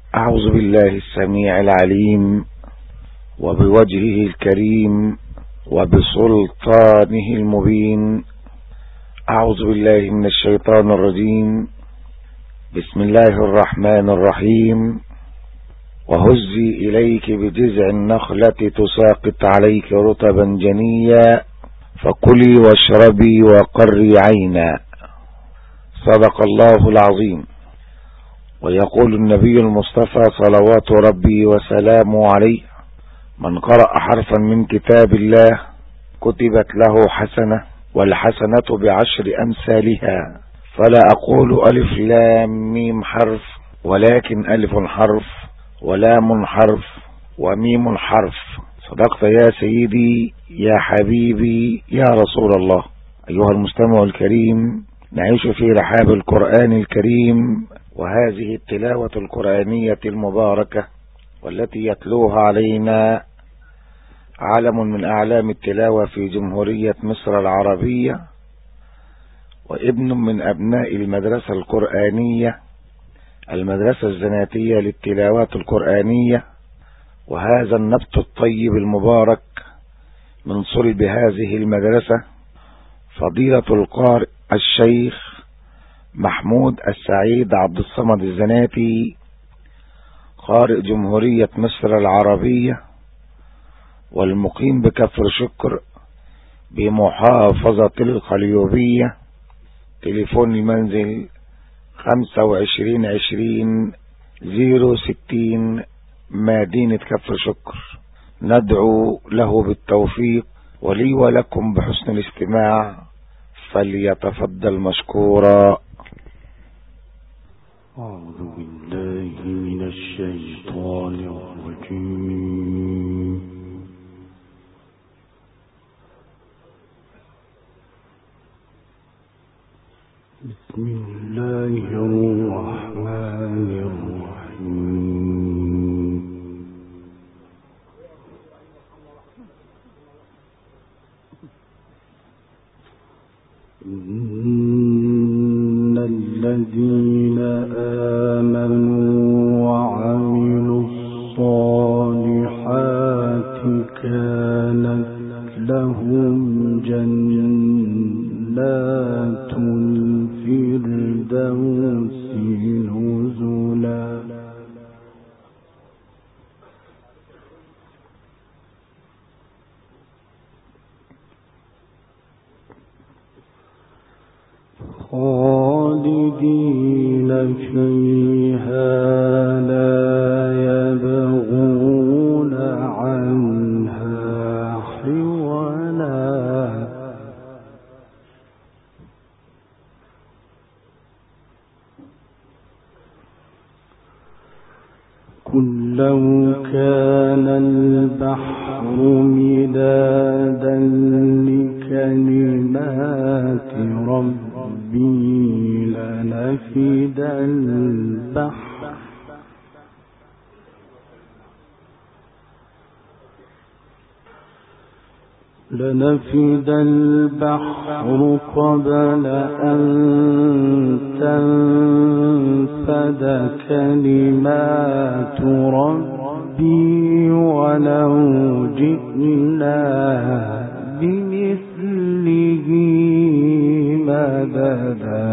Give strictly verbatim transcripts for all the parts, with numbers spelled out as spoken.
أعوذ بالله السميع العليم وبوجهه الكريم وبسلطانه المبين. أعوذ بالله من الشيطان الرجيم. بسم الله الرحمن الرحيم. وهزي إليك بجذع النخلة تساقط عليك رطبا جنيا فكلي واشربي وقري عينا. صدق الله العظيم. ويقول النبي المصطفى صلوات ربي وسلامه عليه: من قرأ حرفا من كتاب الله كتبت له حسنة والحسنة بعشر أمثالها، فلا أقول ألف لام ميم حرف، ولكن ألف حرف ولام حرف وميم حرف. صدقت يا سيدي يا حبيبي يا رسول الله. أيها المستمع الكريم، نعيش في رحاب القرآن الكريم، وهذه التلاوة القرآنية المباركة والتي يتلوها علينا علم من أعلام التلاوة في جمهورية مصر العربية، وابن من أبناء المدرسة القرآنية المدرسة الزناتية للتلاوات القرآنية. وهذا النبت الطيب المبارك من صلب هذه المدرسة فضيلة القارئ الشيخ محمود السعيد عبد الصمد الزناتي، قارئ جمهورية مصر العربية والمقيم بكفر شكر بمحافظة القليوبية. تليفون المنزل خمسة وعشرين عشرين زيرو ستين مدينة كفر شكر. ندعو له بالتوفيق ولي ولكم بحسن الاستماع، فليتفضل مشكورا. أعوذ بالله من الشيطان الرجيم. بسم الله الرحمن الرحيم. إن الذين آمنوا وعملوا الصالحات كانت لهم جنات الفردوس نزلا. خالدين فيها لا يبغون عنها حولا. قل لو كان البحر مدادا لكلمات ربي لنفد البحر لنفد البحر قبل أن تنفد كلمات ربي ولو جئنا بمثله مددا.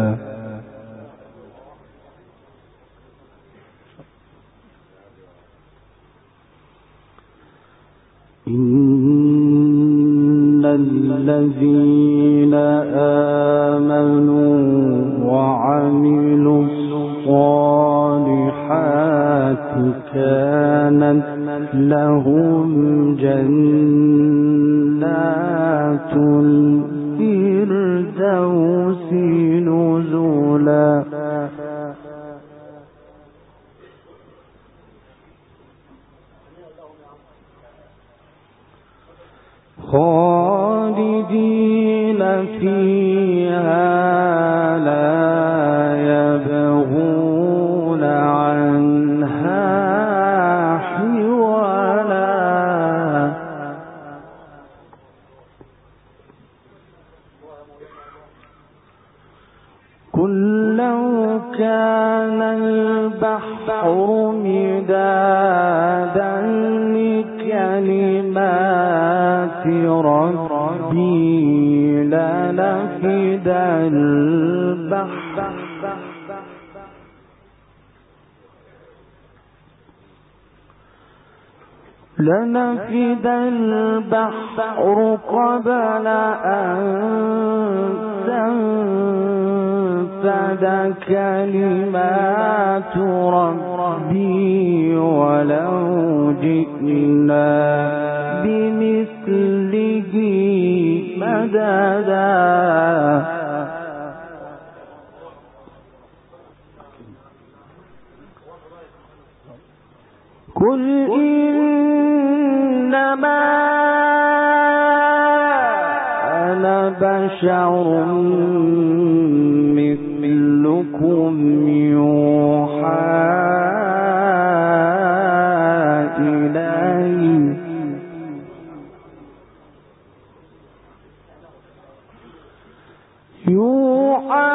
إن الذين آمنوا وعملوا الصالحات كانت لهم جنات الفردوس نزلا. خالدين فيها لا يبغون عنها حولا. قل لو كان البحر البحر مدادا لكلمات ربي لنفد البحر لنفد البحر قبل أن تنفد كلمات ربي ولو جئنا بمثله مددا. قل إنما أنا بشر مثلكم يوحى إلي يوحى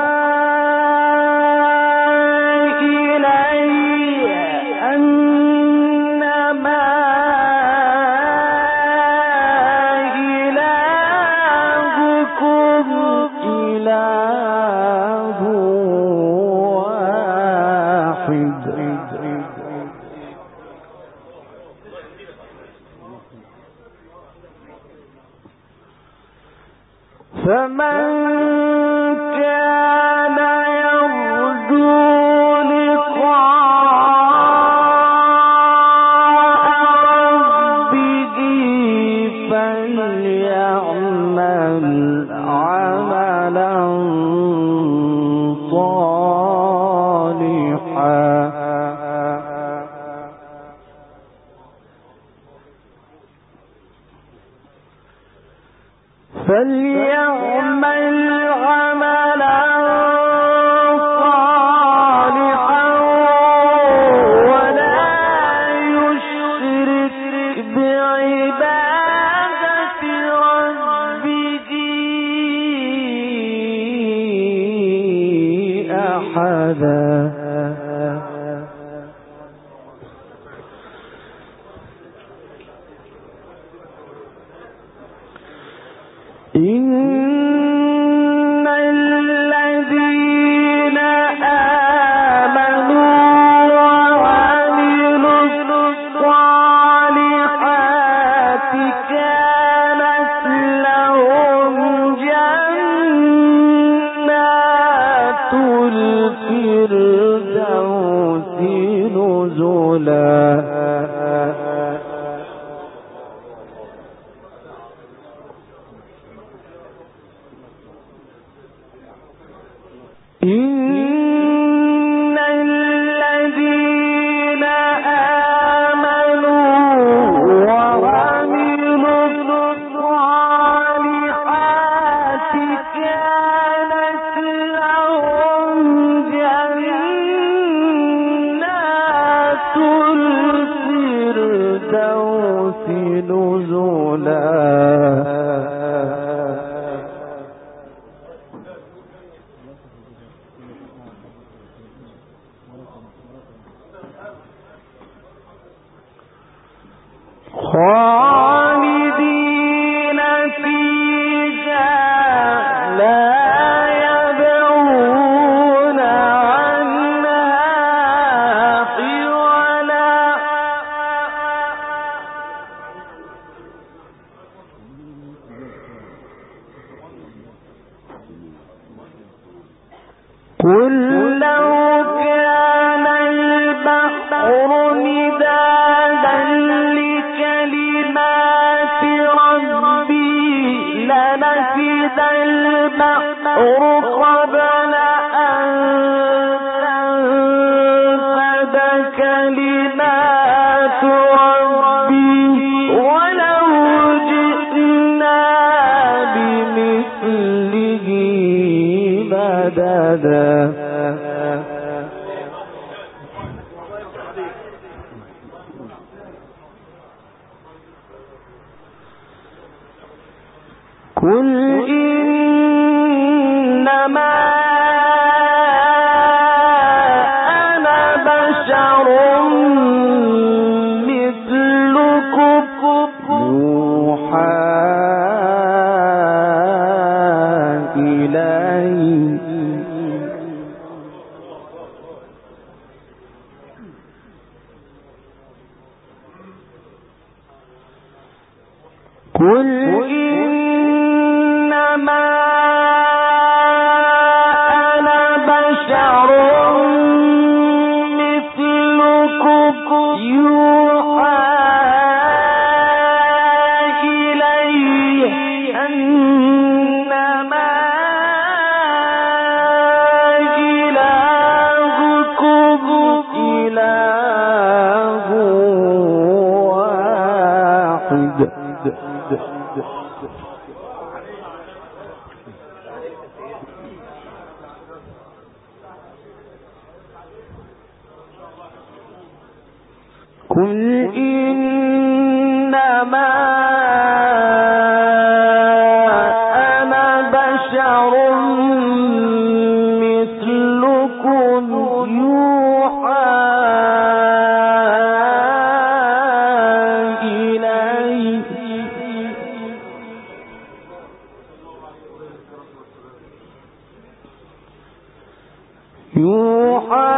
فمن كان يرجو لقاء ربه فليعمل عملا صالحا فليعمل عملا صالحا ولا يشرك بعبادة ربه أحدا. إن الذين آمنوا وعملوا الصالحات كانت لهم جنات الفردوس نزلا. إن الذين آمنوا وعملوا الصالحات كانت لهم جنات الفردوس نزلا. خالدين فيها لا يبغون عنها حولا. قل لو كان البحر مدادا لكلمات ربي لنفد البحر قبل أن تنفد كلمات ربي ولو جئنا بمثله مددا. قل إنما أنا بشر قل إنما أنا بشر مثلكم يوحى إلي أنما إلهكم إله واحد. قل إنما أنا بشر مثلكم يوحى إلي يوحى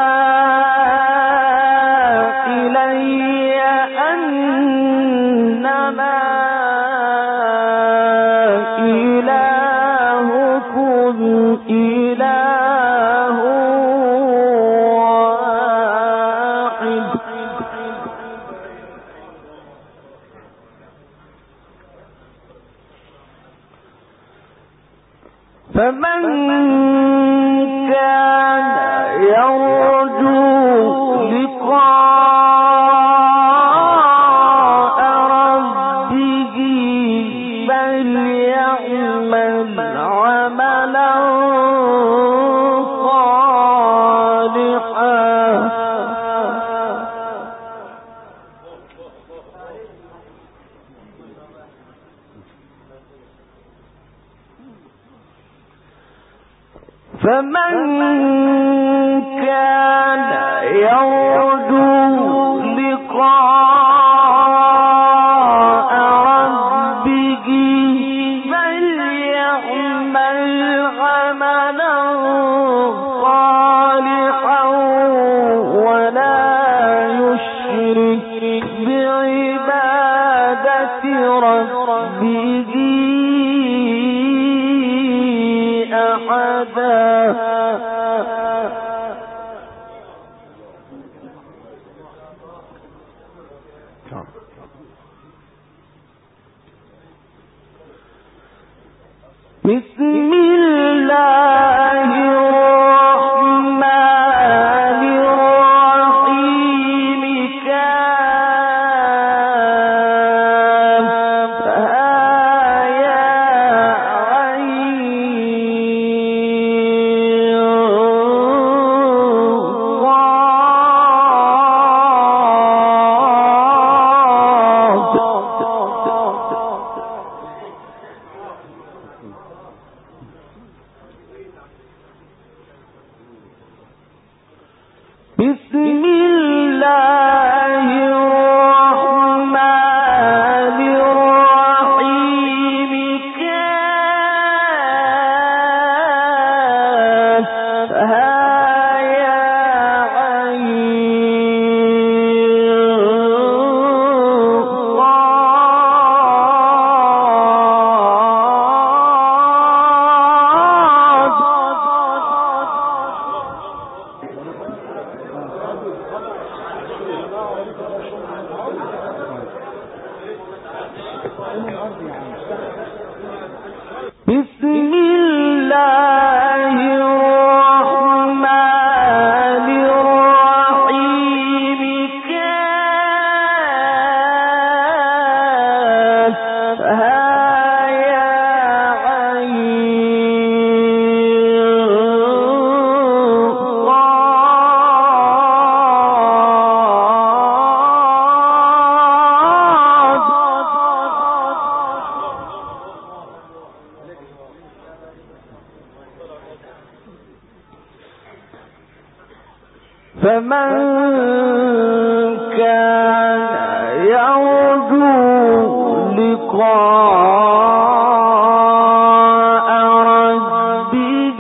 فمن كان يرجو لقاء ربه فليعمل عملا صالحا فمن كان يرجو لقاء ربه فليعمل عملا صالحا ولا يشرك بعبادة ربه أحدا. بسم الله الرحمن الرحيم كافها يا بسم الله الرحمن الرحيم كافها يا بسم الله الرحمن الرحيم كافها يا فمن كان يرجو لقاء ربه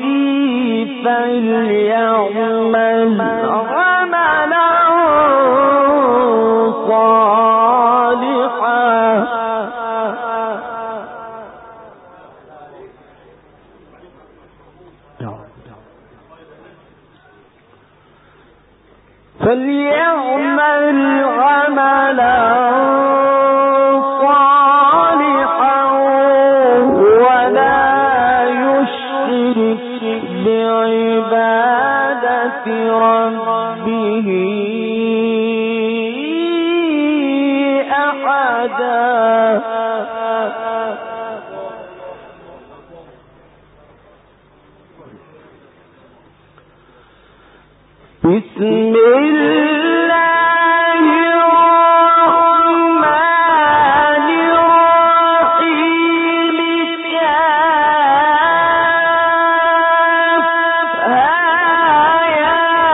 فليعمل عملا صالحا فليعمل عملا صالحا ولا يشرك بعبادة ربه أحدا. بسم الله الرحمن الرحيم. كافها يا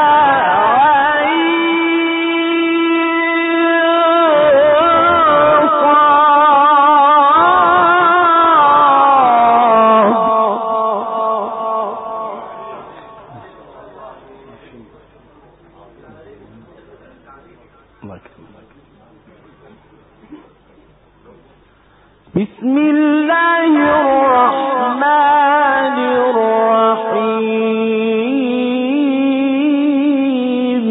بسم الله الرحمن الرحيم.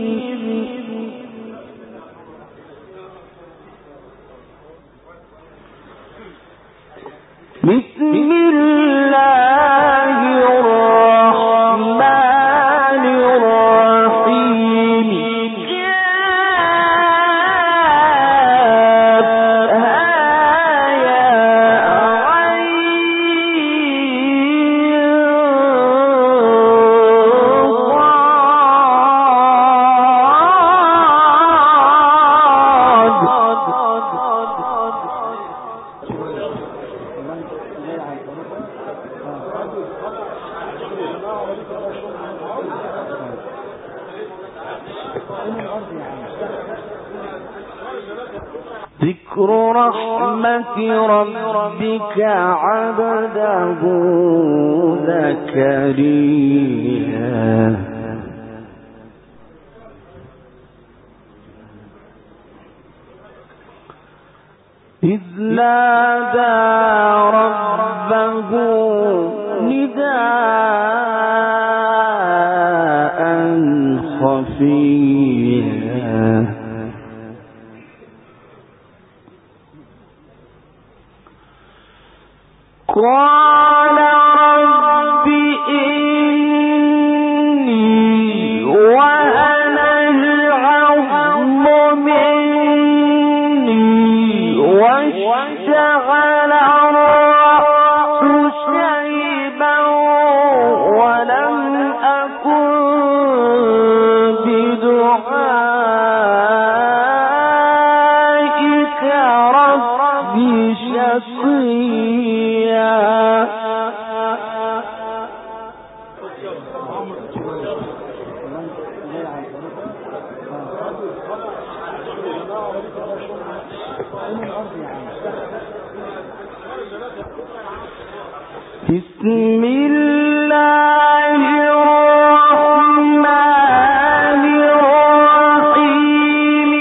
بسم الله الرحمن الرحيم. ذكر رحمة ربك عبده زكريا إذ نادى ربه نداء خفيا قال رب إني وهن العظم مني واشتعل الرأس شيبا ولم أكن بدعائك رب شقيا. بسم الله الرحمن الرحيم.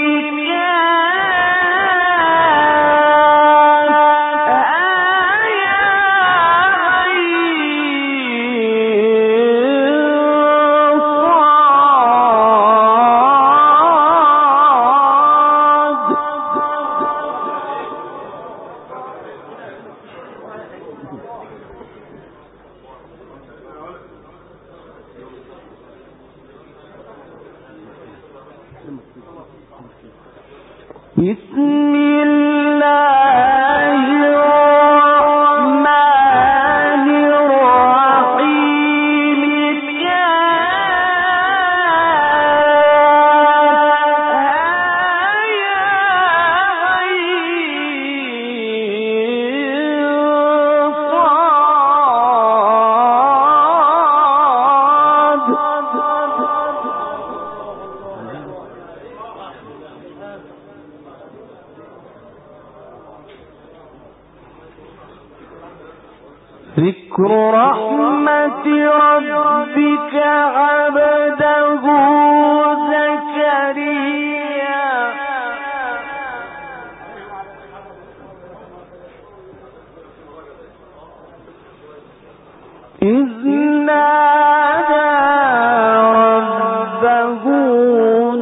بسم الله الرحمن الرحيم. ذكر رحمة ربك عبده زكريا إذ نادى ربه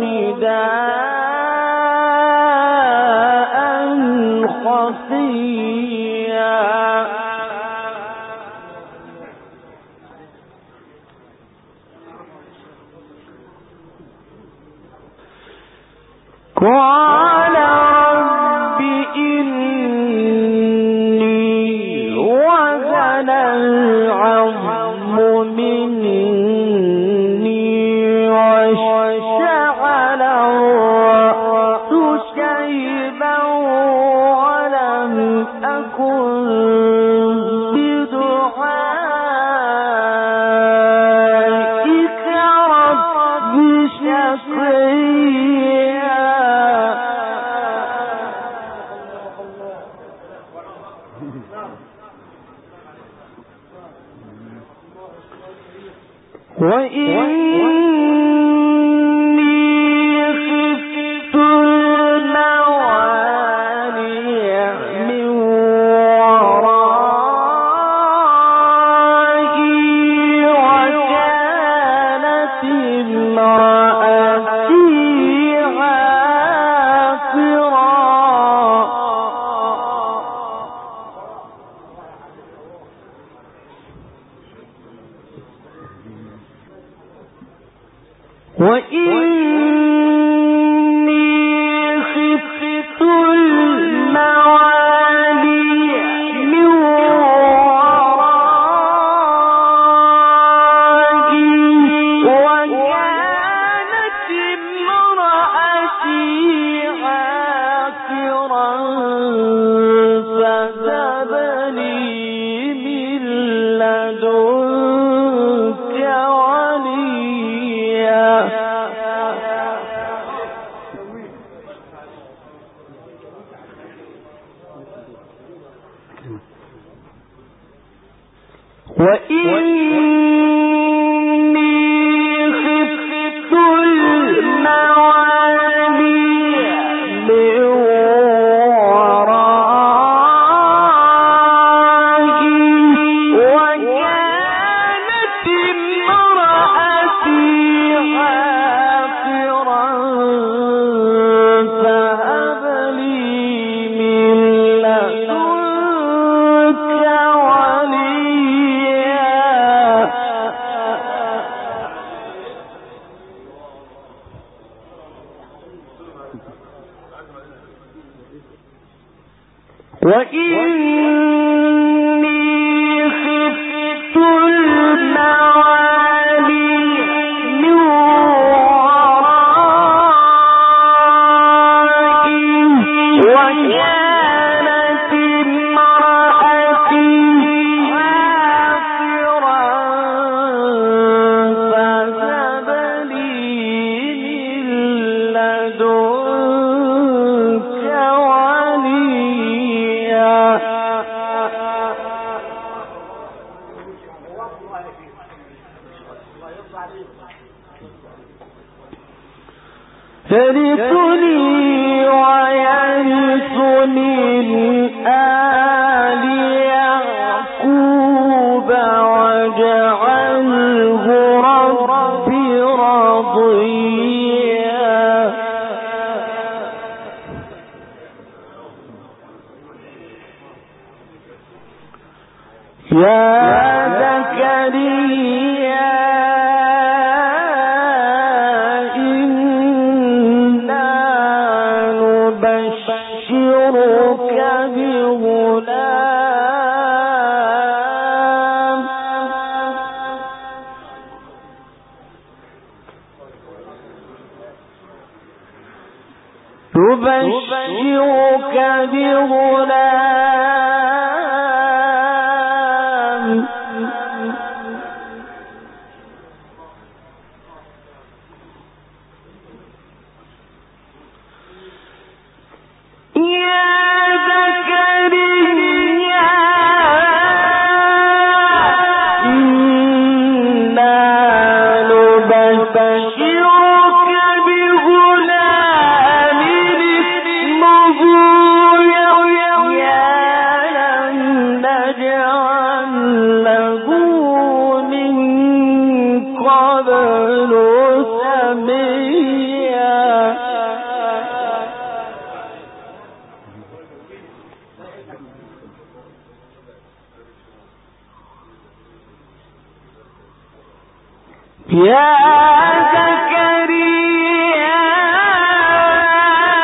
قال رب إني وهن العظم مني واشتعل الرأس شيبا ولم أكن بدعائك رب شقيا. وإني خفت الموالي من ورائي وكانت امرأتي عاقرا. وإني خفت الموالي من ورائي وكانت امرأتي عاقرا فهب لي من لدنك وليا. وإني خفت الموالي من ورائي وكانت امرأتي عاقرا فهب لي من لدنك وليا. وإني خفت الموالي من ورائي وكانت امرأتي عاقرا فهب لي من لدنك وليا. يرثني ويرث من آل يعقوب واجعله رب رضيا. يا زكريا إنا نبشرك بغلام نبشرك بغلام يا زكريا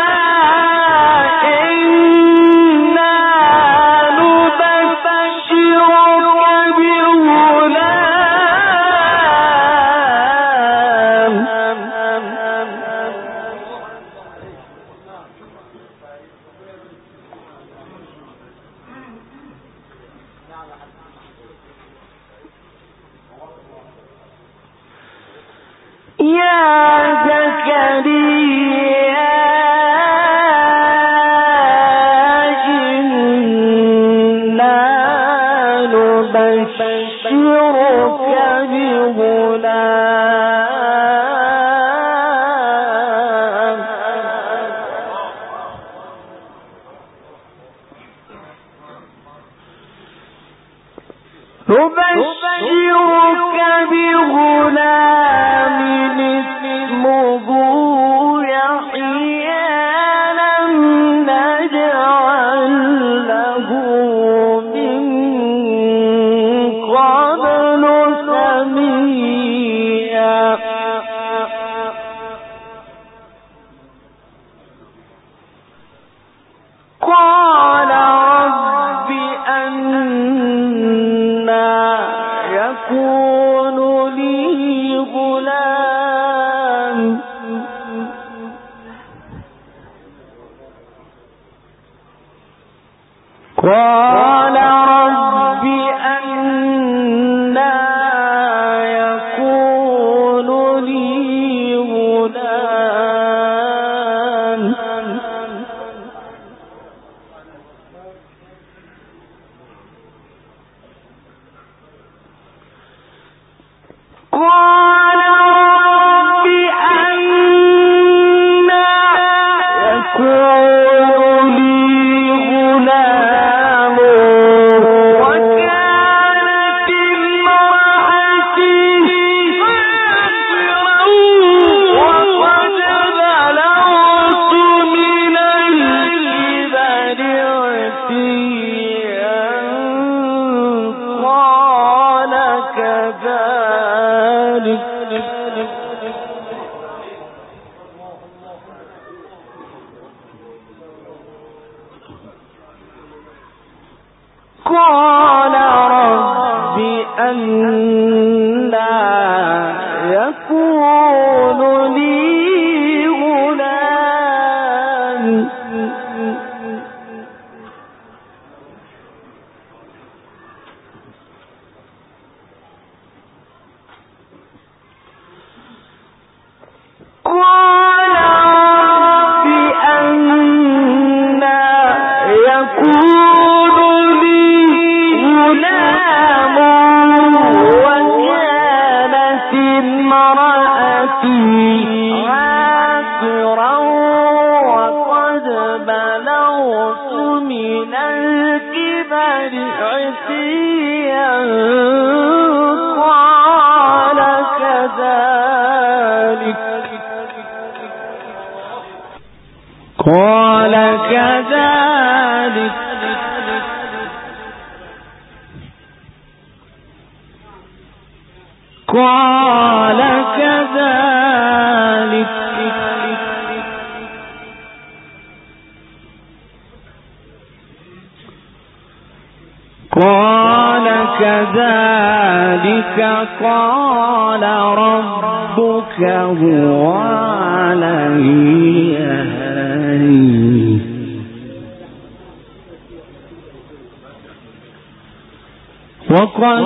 وقد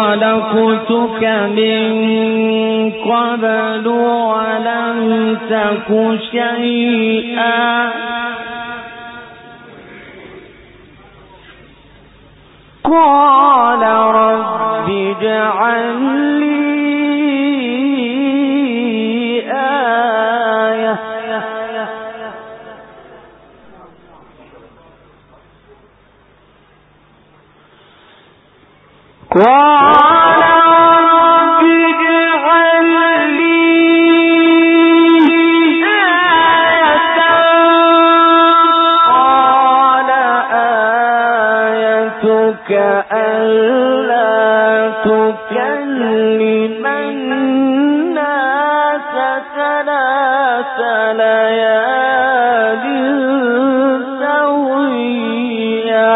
خلقتك من قبل ولم تك شيئا قال رب اجعل لي آية قال رب اجعل لي آية قال آيتك ألا تكلم الناس ثلاث ليال سويا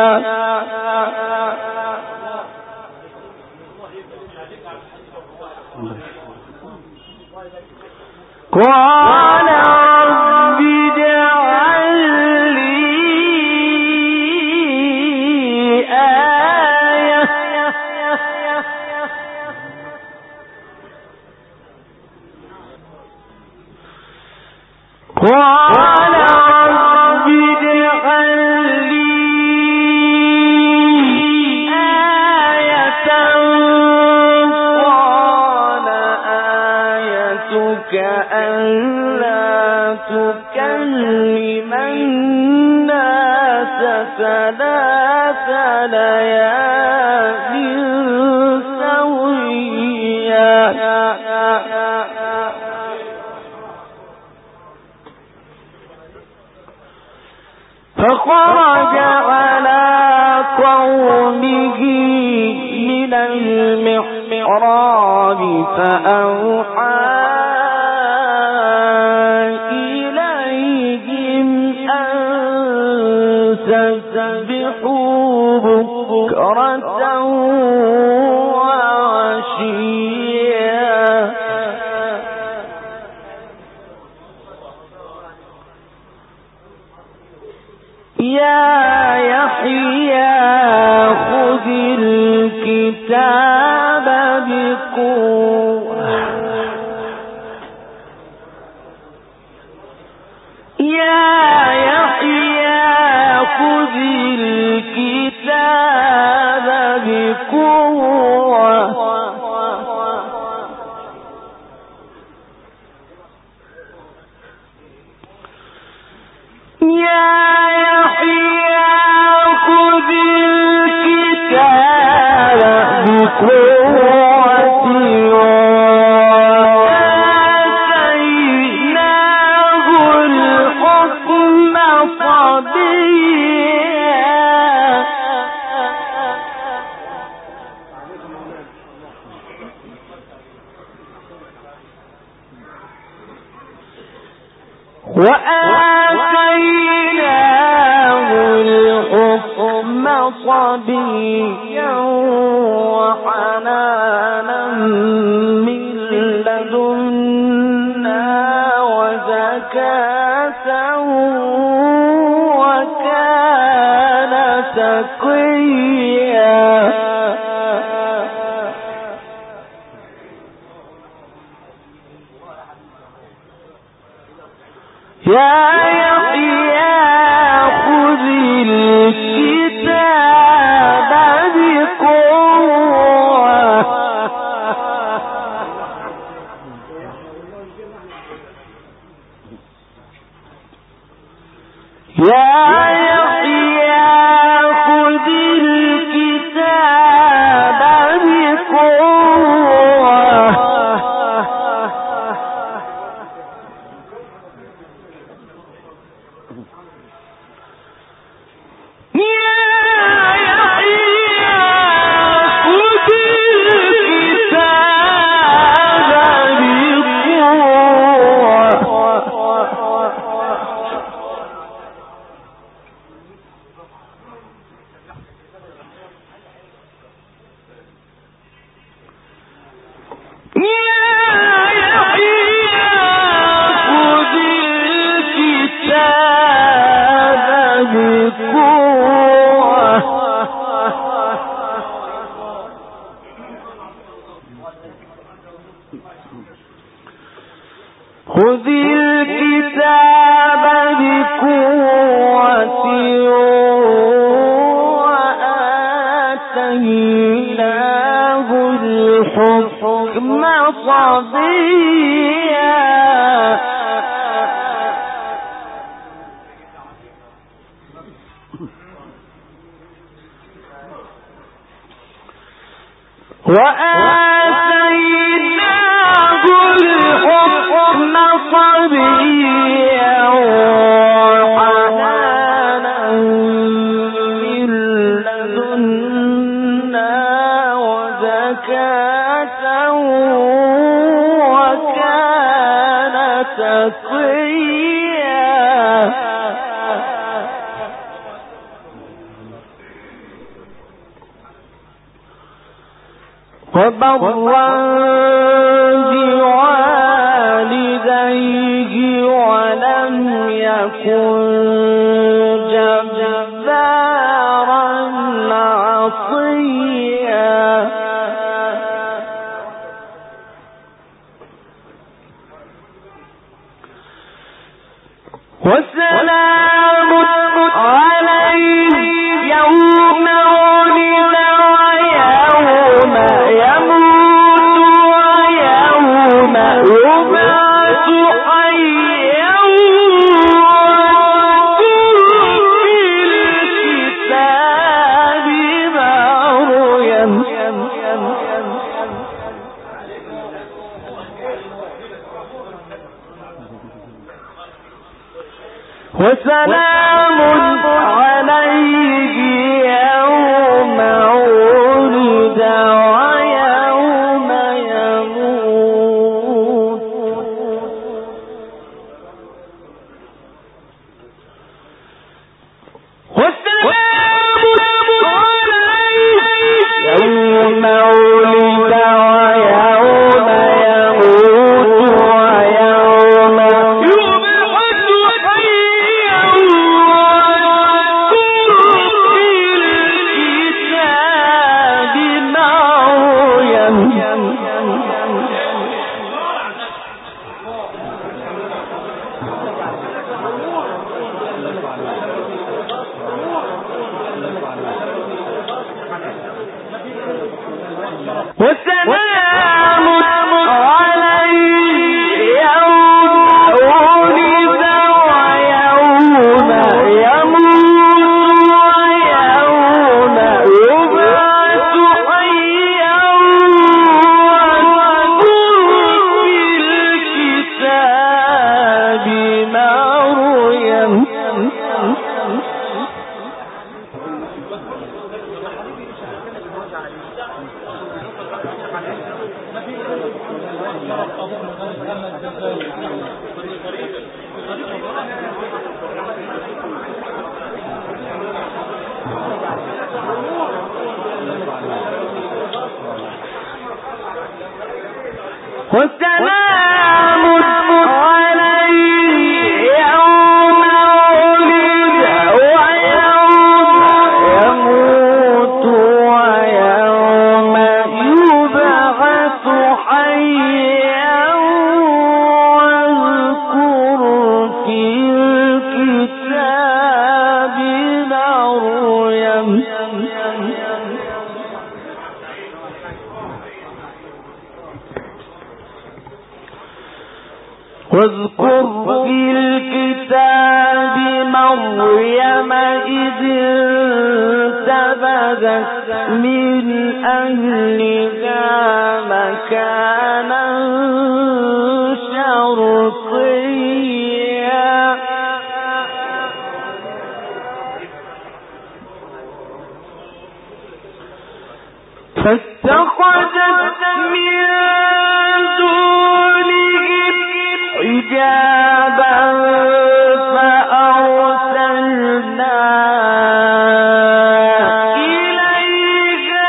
قال رب اجعل لي آية قال رب اجعل لي آية قال آيتك ألا تكلم الناس ثلاث ليال سويا فخرج على قومه من المحراب فأوحى إليهم أن سبحوا بكرة وعشيا يا يحيى خذ الكتاب بقوة يا يحيى خذ الكتاب بقوة يا وآتيناه الحكم صبيا وحنانا من لدنا وزكاة وكان تقيا يا يحيى خذ الكتاب بقوة يا يحيى خذ الكتاب بقوة خذ الكتاب بقوة وآتيناه الحكم صبيا وآتيناه الحكم صبيا وحنانا من لدنا وزكاة وكان تقيا وبرا بوالديه ولم يكن جبارا عصيا وسلام عليه يوم ولد ويوم يموت ويوم يبعث حيا وسلام عليه يوم ولد ويوم يموت وسلام عليه يوم ولد ويوم يموت ويوم يبعث حيا وسلام عليه يوم ولد ويوم يموت ويوم يبعث حيا واذكر في الكتاب مريم وسلام عليه يوم ولد ويوم يموت ويوم يبعث حيا واذكر في الكتاب مريم واذكر في الكتاب مريم إذ انتبذت من أهلها مكانا شرقيا فاتخذت من دونهم حجابا فأرسلنا إليها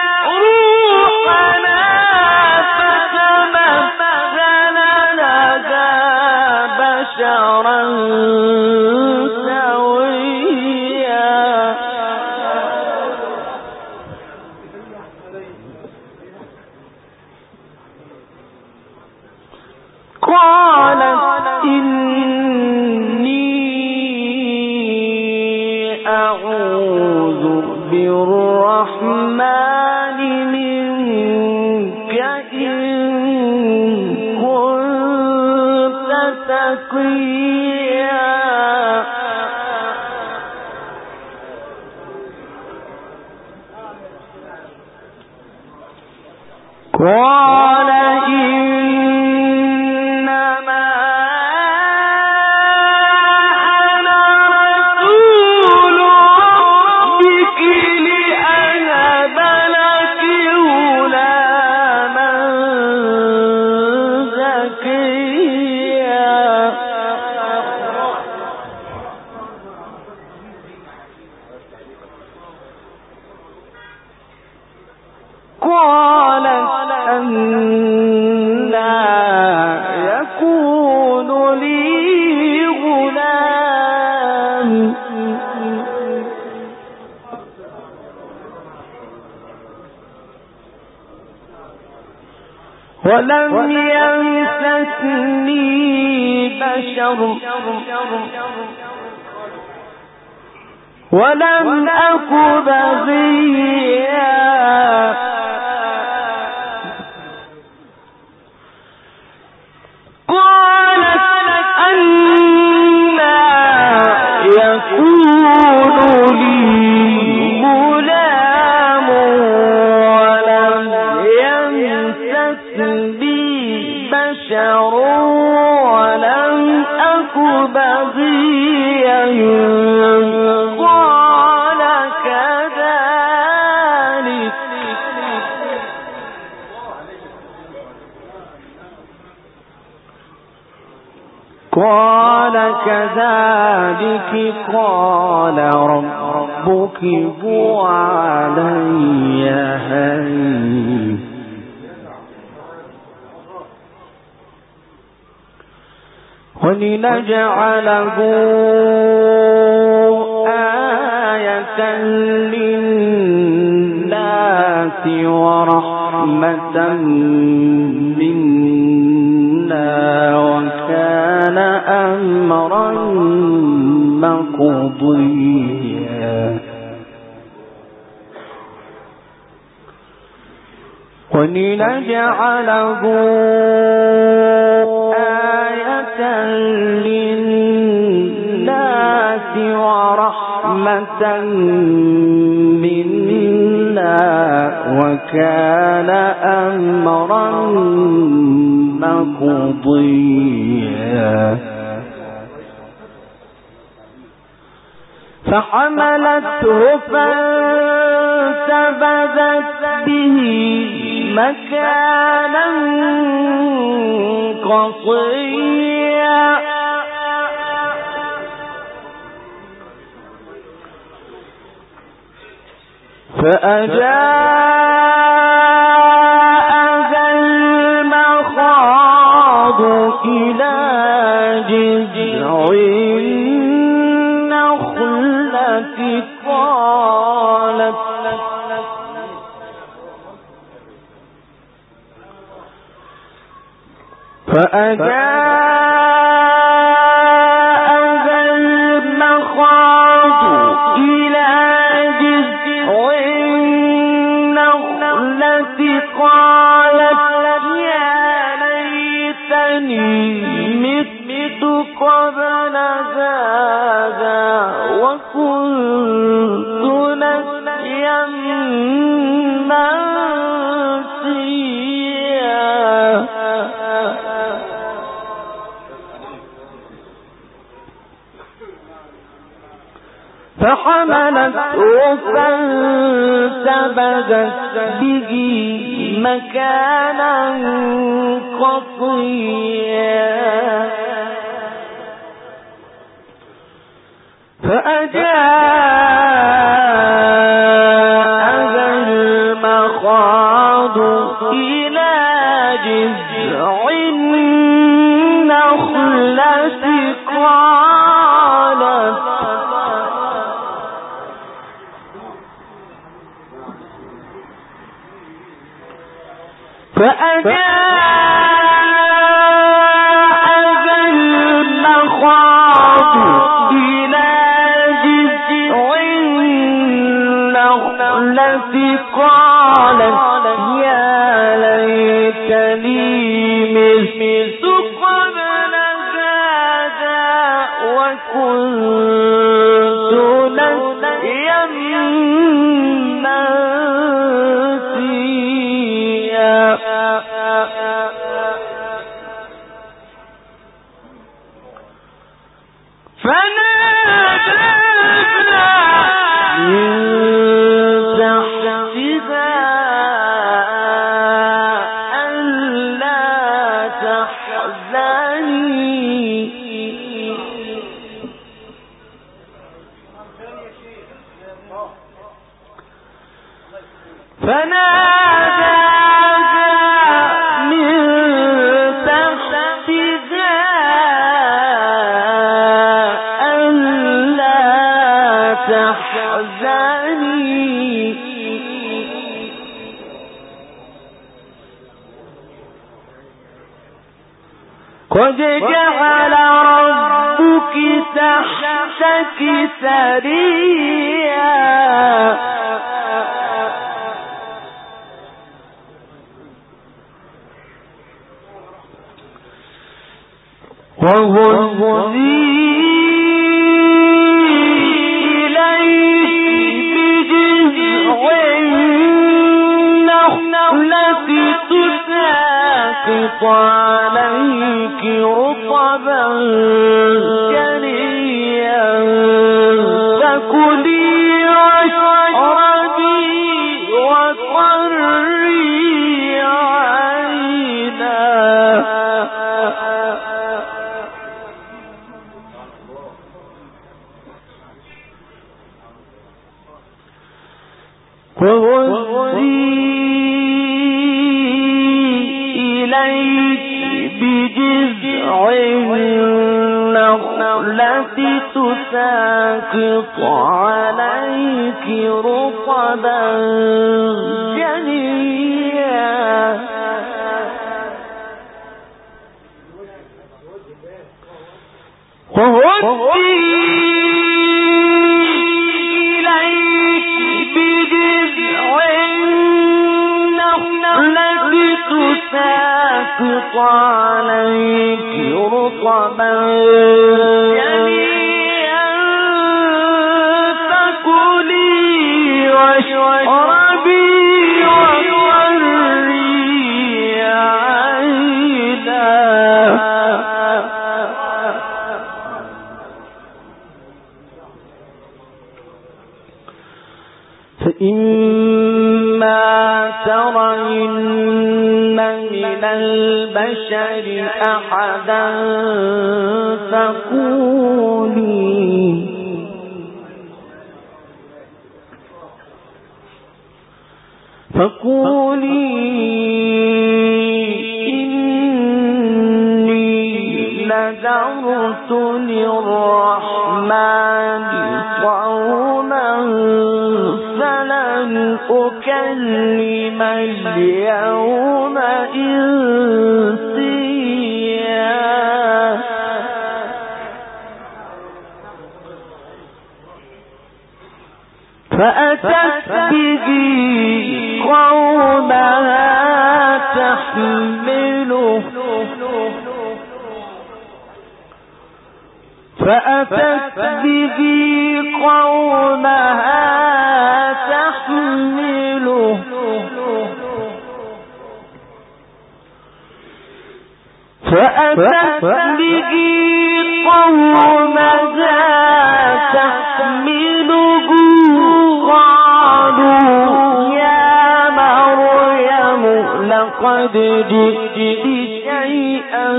روحنا فتمثل لها بشرا سويا قالت إني أعوذ بالرحمن منك إن كنت تقيا قال إنما أنا رسول ربك لأهب لك غلاما زكيا قالت ولم يمسسني بشر ولم أك بغيا قالت أنى يكون لي غلام ولم يمسسني بشر ولم أك بغيا قال كذلك قال كذلك قال ربك هو علي هين ولنجعله آية للناس ورحمة منا وكان أمرا مقضيا ولنجعله آية للناس ورحمة منا وكان أمرا مقضيا فحملته فانتبذت به مكانا قصيا فأجاءها المخاض إلى جذع النخلة قالت فأجاءها المخاض إلى جذع النخلة قالت يا ليتني مت قبل هذا وكنت نسيا منسيا فحملته فانتبذت به مكانا قصيا فأجاءها المخاض إلى جذع النخلة قالت فأجاءها المخاض إلى جذع النخلة قالت يا ليتني مت قبل هذا وكنت نسيا منسيا فناداها من تحتها ألا تحزني فناداها من تحتها ألا تحزني قد جعل ربك تحتك سريا وهزي إليك بجذع النخلة تساقط عليك رطبا جنيا فكلي واشربي وقري عينا وهزي إليك بجذع النخلة تساقط عليك رطبا جنيا وهزي تساقط عليك رطبا جنيا فكلي واشربي وقري عينا فإما ترين من البشر أحدا فقولي فقولي إني نذرت للرحمن صوما فلن أكلم اليوم إنسيا فأتت به قومها تحمله فأتت به قومها تحمله فأتت به قومها تحمله قالوا يا مريم لقد جئت شيئا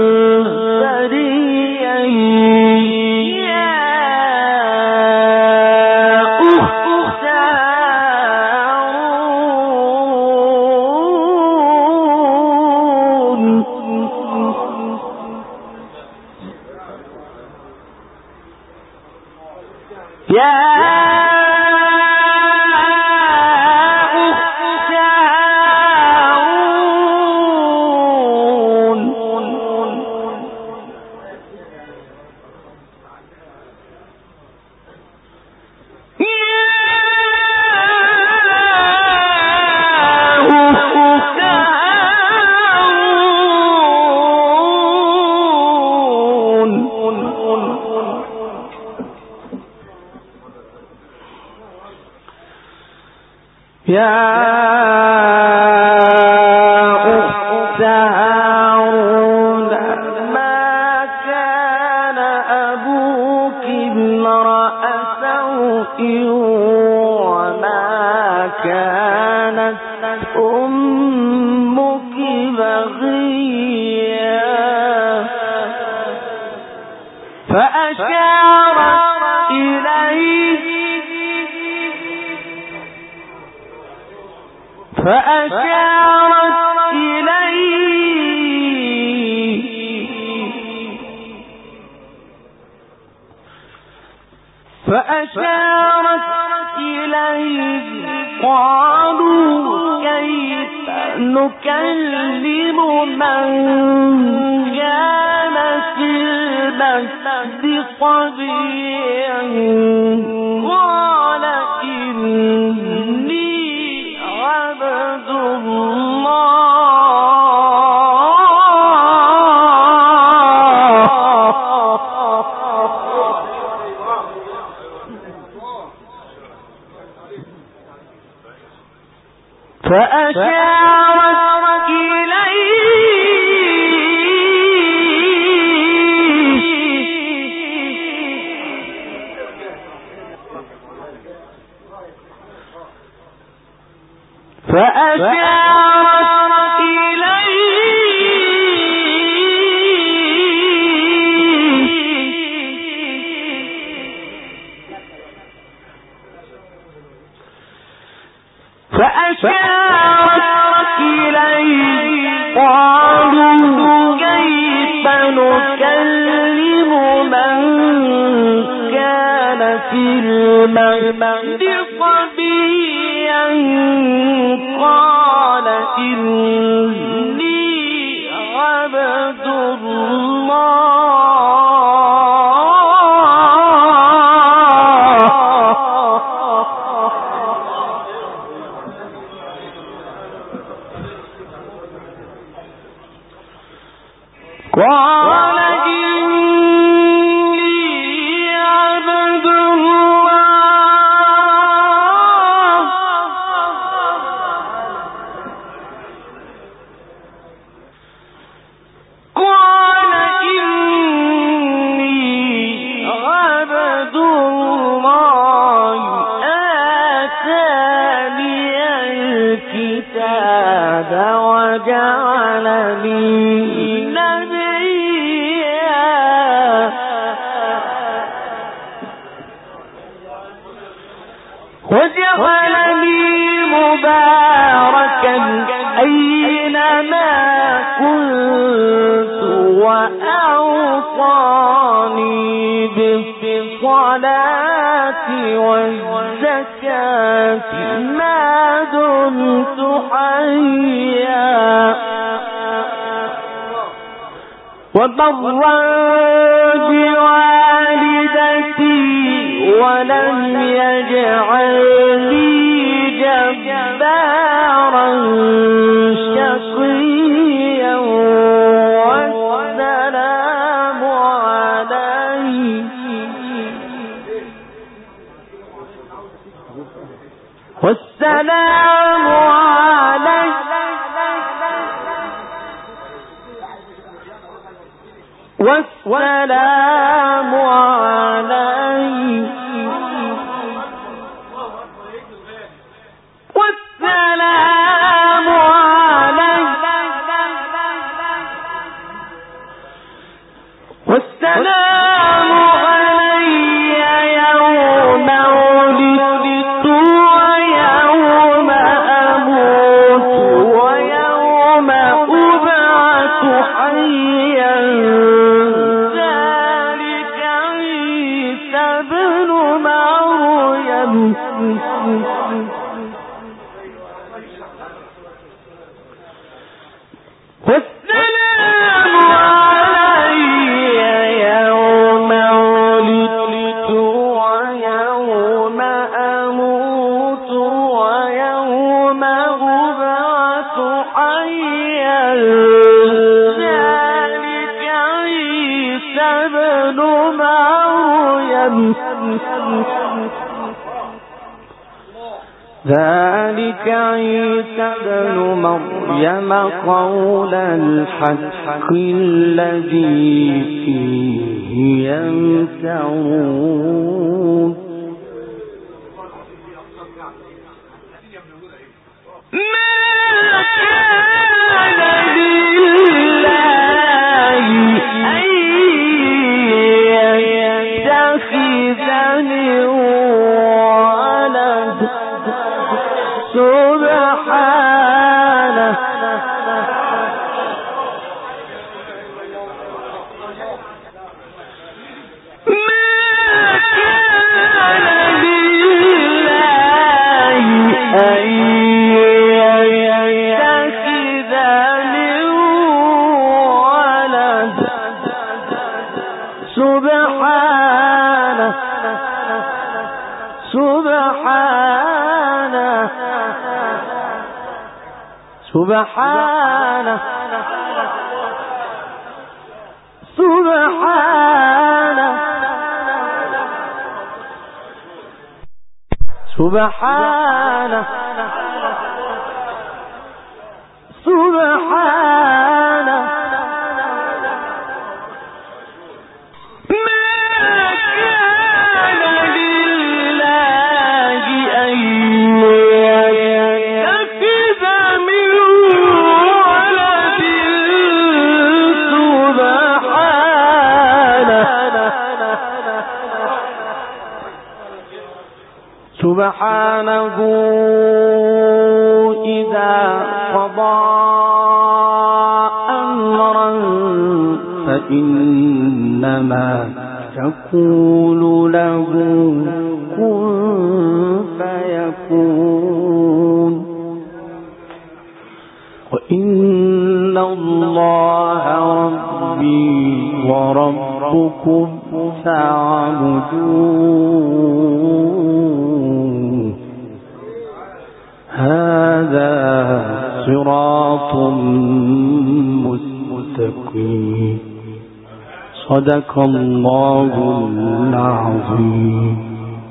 فريا يا أخت هارون يا يا أخت هارون ما كان أبوك امرأ سوء وما كانت أمك بغيا فأشارت إليه فأشارت إليه فأشارت إليه قالوا كيف نكلم من كان المهد صبيا قال إني عبد الله فأشارت إليه فأشارت إليه فأشارت إليه قالوا كيف نكلم من كان في المهد صبيا قال إني عبد قال إني عبد الله قال إني عبد الله آتاني الكتاب وجعلني وجعلني مباركا أينما كنت وأوصاني بالصلاة والزكاة ما دمت حيا وبرا بوالدتي ولم يجعلني جبارا شقيا والسلام علي والسلام علي والسلام علي والسلام علي والسلام علي يوم ولدت ويوم أموت ويوم أبعث حيا ذلك عيسى ابن مريم والسلام علي يوم ولدت ويوم أموت ويوم أبعث حيا ذلك عيسى ابن مريم ذلك عيسى ابن مريم قول الحق الذي فيه يمترون ما كان لله أن يتخذ من ولد سبحانه أن يتخذ سبحانه سبحانه سبحانه سبحانه سبحانه إذا قضى أمرا فإنما يقول له كن فيكون وإن الله ربي وربكم فاعبدوه هذا صراط مستقيم صدق الله العظيم.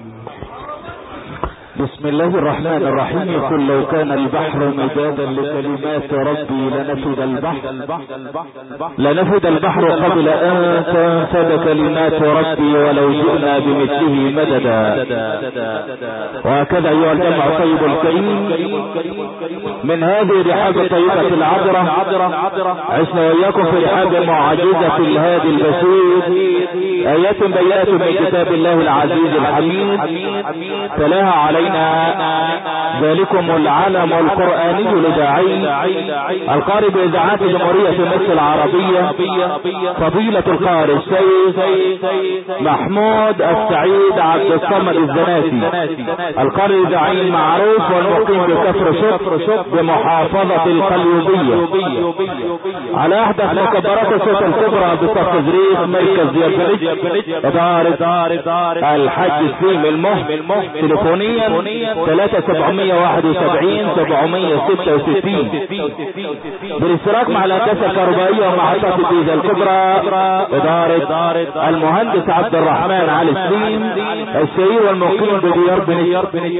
بسم الله الرحمن الرحيم. قل لو كان البحر مدادا لكلمات ربي لنفد البحر لنفد البحر قبل أن تنفد كلمات ربي ولو جئنا بمثله مددا. وهكذا أيها الجمع الطيب الكريم، من هذه رحاب الطيبة العذرة عشنا وإياكم في رحاب معجزة الهادي البشير، آيات بينات من كتاب الله العزيز الحميد تلاها علينا ذلكم العلم القرآني لداعي القارئ بإذاعات جمهورية مصر العربية فضيلة القارئ الشيخ محمود السعيد عبد الصمد الزناتي، القارئ الإذاعي المعروف والمقيم بكفر شبر بمحافظة القليوبية، على أحدث مكبرات الصوت الكبرى بتفجير مركز زيارة إدارة الحج السيم المهم، تليفونيا ثلاثة سبعمية واحد وسبعين سبعمية ستة وستين، بالاشتراك مع الهندسة الكهربائية ومحطات الديزل الكبرى إدارة المهندس عبد الرحمن علي سليم الشهير والمقيم بديار بني